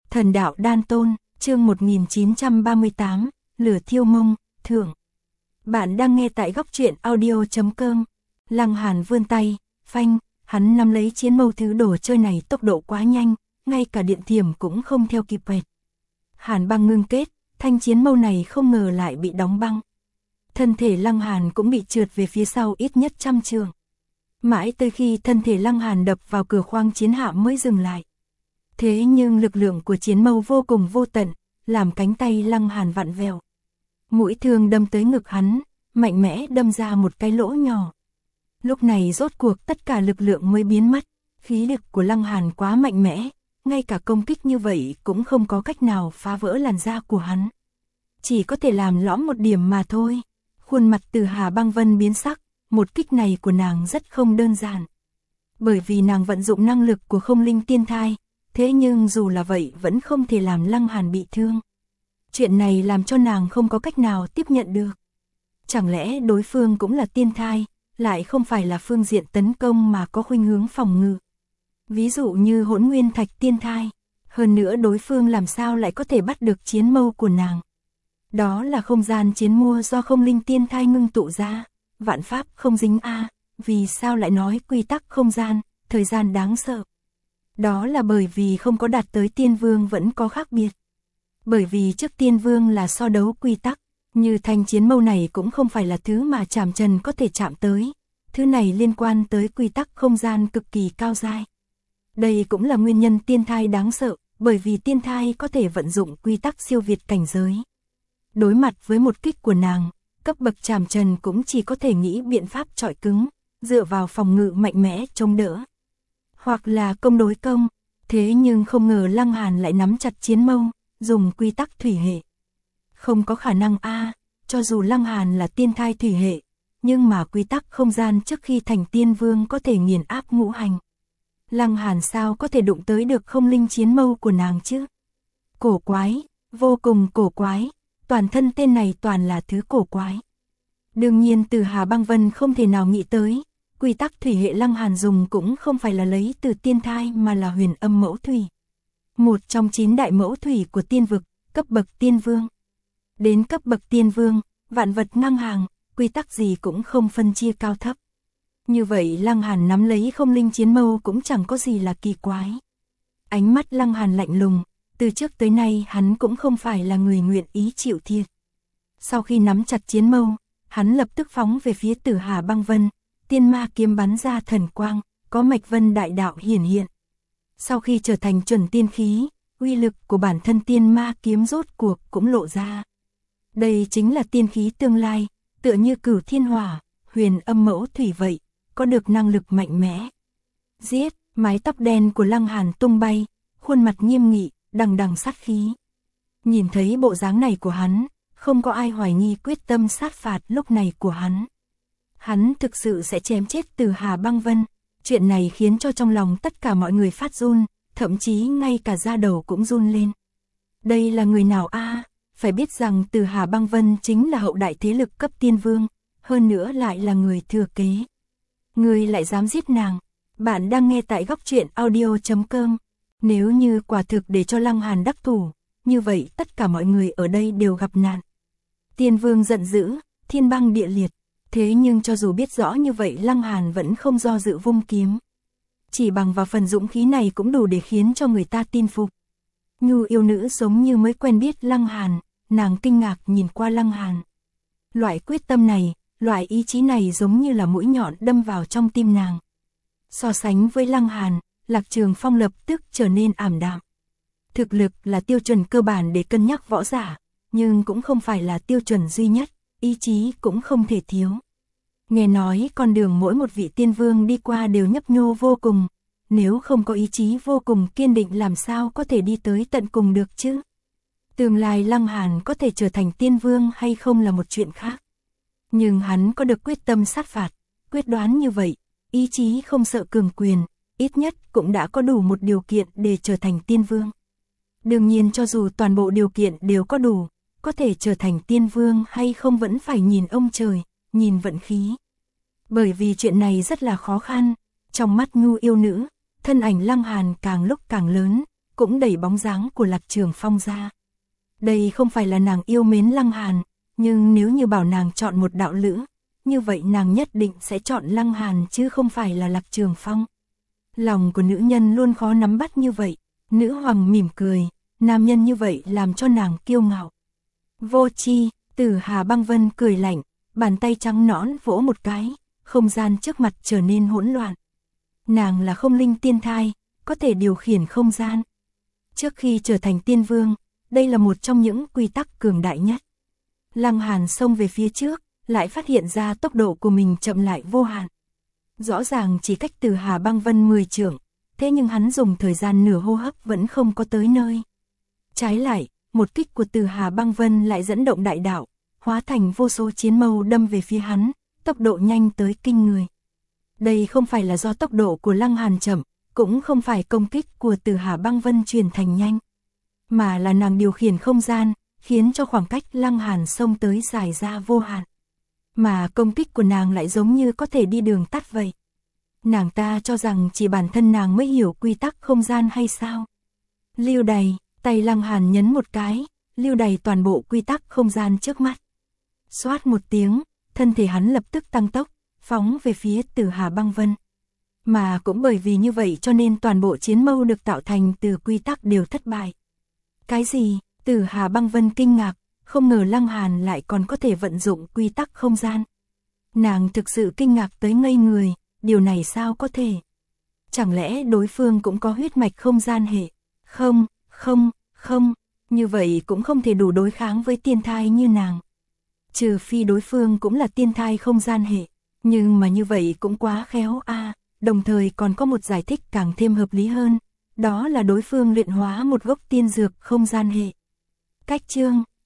Thần đạo đan tôn, chương 1938, lửa thiêu mông, thưởng. Bạn đang nghe tại góc truyện audio.com. Lăng Hàn vươn tay, phanh, hắn nắm lấy chiến mâu, thứ đồ chơi này tốc độ quá nhanh, ngay cả điện thiểm cũng không theo kịp quẹt. Hàn băng ngưng kết, thanh chiến mâu này không ngờ lại bị đóng băng. Thân thể Lăng Hàn cũng bị trượt về phía sau ít nhất 100 trượng. Mãi tới khi thân thể Lăng Hàn đập vào cửa khoang chiến hạm mới dừng lại. Thế nhưng lực lượng của chiến mâu vô cùng vô tận, làm cánh tay Lăng Hàn vặn vẹo. Mũi thương đâm tới ngực hắn, mạnh mẽ đâm ra một cái lỗ nhỏ. Lúc này rốt cuộc tất cả lực lượng mới biến mất, khí lực của Lăng Hàn quá mạnh mẽ, ngay cả công kích như vậy cũng không có cách nào phá vỡ làn da của hắn. Chỉ có thể làm lõm một điểm mà thôi. Khuôn mặt Từ Hà Băng Vân biến sắc, một kích này của nàng rất không đơn giản. Bởi vì nàng vận dụng năng lực của không linh tiên thai, thế nhưng dù là vậy vẫn không thể làm Lăng Hàn bị thương. Chuyện này làm cho nàng không có cách nào tiếp nhận được. Chẳng lẽ đối phương cũng là tiên thai, lại không phải là phương diện tấn công mà có khuynh hướng phòng ngự. Ví dụ như Hỗn Nguyên Thạch tiên thai, hơn nữa đối phương làm sao lại có thể bắt được chiến mâu của nàng. Đó là không gian chiến mua do không linh tiên thai ngưng tụ ra, vạn pháp không dính a, vì sao lại nói quy tắc không gian, thời gian đáng sợ. Đó là bởi vì không có đạt tới tiên vương vẫn có khác biệt. Bởi vì trước tiên vương là so đấu quy tắc, như thanh chiến mâu này cũng không phải là thứ mà chạm trần có thể chạm tới. Thứ này liên quan tới quy tắc không gian cực kỳ cao dai. Đây cũng là nguyên nhân tiên thai đáng sợ, bởi vì tiên thai có thể vận dụng quy tắc siêu việt cảnh giới. Đối mặt với một kích của nàng, cấp bậc chạm trần cũng chỉ có thể nghĩ biện pháp chọi cứng, dựa vào phòng ngự mạnh mẽ chống đỡ. Hoặc là công đối công, thế nhưng không ngờ Lăng Hàn lại nắm chặt chiến mâu, dùng quy tắc thủy hệ. Không có khả năng a, cho dù Lăng Hàn là tiên thai thủy hệ, nhưng mà quy tắc không gian trước khi thành tiên vương có thể nghiền áp ngũ hành. Lăng Hàn sao có thể đụng tới được không linh chiến mâu của nàng chứ? Cổ quái, vô cùng cổ quái, toàn thân tên này toàn là thứ cổ quái. Đương nhiên Từ Hà Băng Vân không thể nào nghĩ tới, quy tắc thủy hệ Lăng Hàn dùng cũng không phải là lấy từ tiên thai mà là huyền âm mẫu thủy. Một trong 9 đại mẫu thủy của tiên vực, cấp bậc tiên vương. Đến cấp bậc tiên vương, vạn vật ngang hàng, quy tắc gì cũng không phân chia cao thấp. Như vậy Lăng Hàn nắm lấy không linh chiến mâu cũng chẳng có gì là kỳ quái. Ánh mắt Lăng Hàn lạnh lùng, từ trước tới nay hắn cũng không phải là người nguyện ý chịu thiệt. Sau khi nắm chặt chiến mâu, hắn lập tức phóng về phía Từ Hà Băng Vân, tiên ma kiếm bắn ra thần quang, có mạch vân đại đạo hiển hiện. Sau khi trở thành chuẩn tiên khí, uy lực của bản thân tiên ma kiếm rốt cuộc cũng lộ ra. Đây chính là tiên khí tương lai, tựa như Cửu Thiên Hỏa, huyền âm mẫu thủy vậy, có được năng lực mạnh mẽ. Giết, mái tóc đen của Lăng Hàn tung bay, khuôn mặt nghiêm nghị, đằng đằng sát khí. Nhìn thấy bộ dáng này của hắn, không có ai hoài nghi quyết tâm sát phạt lúc này của hắn. Hắn thực sự sẽ chém chết Từ Hà Băng Vân. Chuyện này khiến cho trong lòng tất cả mọi người phát run, thậm chí ngay cả da đầu cũng run lên. Đây là người nào a? Phải biết rằng Từ Hà Băng Vân chính là hậu đại thế lực cấp tiên vương, hơn nữa lại là người thừa kế. Người lại dám giết nàng. Bạn đang nghe tại góc truyện audio.com. Nếu như quả thực để cho Lăng Hàn đắc thủ, như vậy tất cả mọi người ở đây đều gặp nạn. Tiên vương giận dữ, thiên băng địa liệt. Thế nhưng cho dù biết rõ như vậy Lăng Hàn vẫn không do dự vung kiếm. Chỉ bằng vào phần dũng khí này cũng đủ để khiến cho người ta tin phục. Nhu yêu nữ giống như mới quen biết Lăng Hàn, nàng kinh ngạc nhìn qua Lăng Hàn. Loại quyết tâm này, loại ý chí này giống như là mũi nhọn đâm vào trong tim nàng. So sánh với Lăng Hàn, Lạc Trường Phong lập tức trở nên ảm đạm. Thực lực là tiêu chuẩn cơ bản để cân nhắc võ giả, nhưng cũng không phải là tiêu chuẩn duy nhất. Ý chí cũng không thể thiếu. Nghe nói con đường mỗi một vị tiên vương đi qua đều nhấp nhô vô cùng, nếu không có ý chí vô cùng kiên định làm sao có thể đi tới tận cùng được chứ? Tương lai Lăng Hàn có thể trở thành tiên vương hay không là một chuyện khác. Nhưng hắn có được quyết tâm sát phạt, quyết đoán như vậy, ý chí không sợ cường quyền, ít nhất cũng đã có đủ một điều kiện để trở thành tiên vương. Đương nhiên cho dù toàn bộ điều kiện đều có đủ, có thể trở thành tiên vương hay không vẫn phải nhìn ông trời, nhìn vận khí. Bởi vì chuyện này rất là khó khăn, trong mắt Nhu yêu nữ, thân ảnh Lăng Hàn càng lúc càng lớn, cũng đẩy bóng dáng của Lạc Trường Phong ra. Đây không phải là nàng yêu mến Lăng Hàn, nhưng nếu như bảo nàng chọn một đạo lữ, như vậy nàng nhất định sẽ chọn Lăng Hàn chứ không phải là Lạc Trường Phong. Lòng của nữ nhân luôn khó nắm bắt như vậy, nữ hoàng mỉm cười, nam nhân như vậy làm cho nàng kiêu ngạo. Vô tri, Tử Hà Băng Vân cười lạnh, bàn tay trắng nõn vỗ một cái, không gian trước mặt trở nên hỗn loạn. Nàng là không linh tiên thai, có thể điều khiển không gian. Trước khi trở thành tiên vương, đây là một trong những quy tắc cường đại nhất. Lăng Hàn xông về phía trước, lại phát hiện ra tốc độ của mình chậm lại vô hạn. Rõ ràng chỉ cách Tử Hà Băng Vân 10 trượng, thế nhưng hắn dùng thời gian nửa hô hấp vẫn không có tới nơi. Trái lại, một kích của Tử Hà Băng Vân lại dẫn động đại đạo, hóa thành vô số chiến mâu đâm về phía hắn, tốc độ nhanh tới kinh người. Đây không phải là do tốc độ của Lăng Hàn chậm, cũng không phải công kích của Tử Hà Băng Vân truyền thành nhanh, mà là nàng điều khiển không gian, khiến cho khoảng cách Lăng Hàn xông tới dài ra vô hạn. Mà công kích của nàng lại giống như có thể đi đường tắt vậy. Nàng ta cho rằng chỉ bản thân nàng mới hiểu quy tắc không gian hay sao? Lưu đày, tay Lăng Hàn nhấn một cái, lưu đày toàn bộ quy tắc không gian trước mắt. Xoát một tiếng, thân thể hắn lập tức tăng tốc, phóng về phía Tử Hà Băng Vân. Mà cũng bởi vì như vậy cho nên toàn bộ chiến mâu được tạo thành từ quy tắc đều thất bại. Cái gì? Tử Hà Băng Vân kinh ngạc, không ngờ Lăng Hàn lại còn có thể vận dụng quy tắc không gian. Nàng thực sự kinh ngạc tới ngây người, điều này sao có thể? Chẳng lẽ đối phương cũng có huyết mạch không gian hệ? Không, như vậy cũng không thể đủ đối kháng với tiên thai như nàng. Trừ phi đối phương cũng là tiên thai không gian hệ, nhưng mà như vậy cũng quá khéo a. Đồng thời còn có một giải thích càng thêm hợp lý hơn, đó là đối phương luyện hóa một gốc tiên dược không gian hệ. Cách chương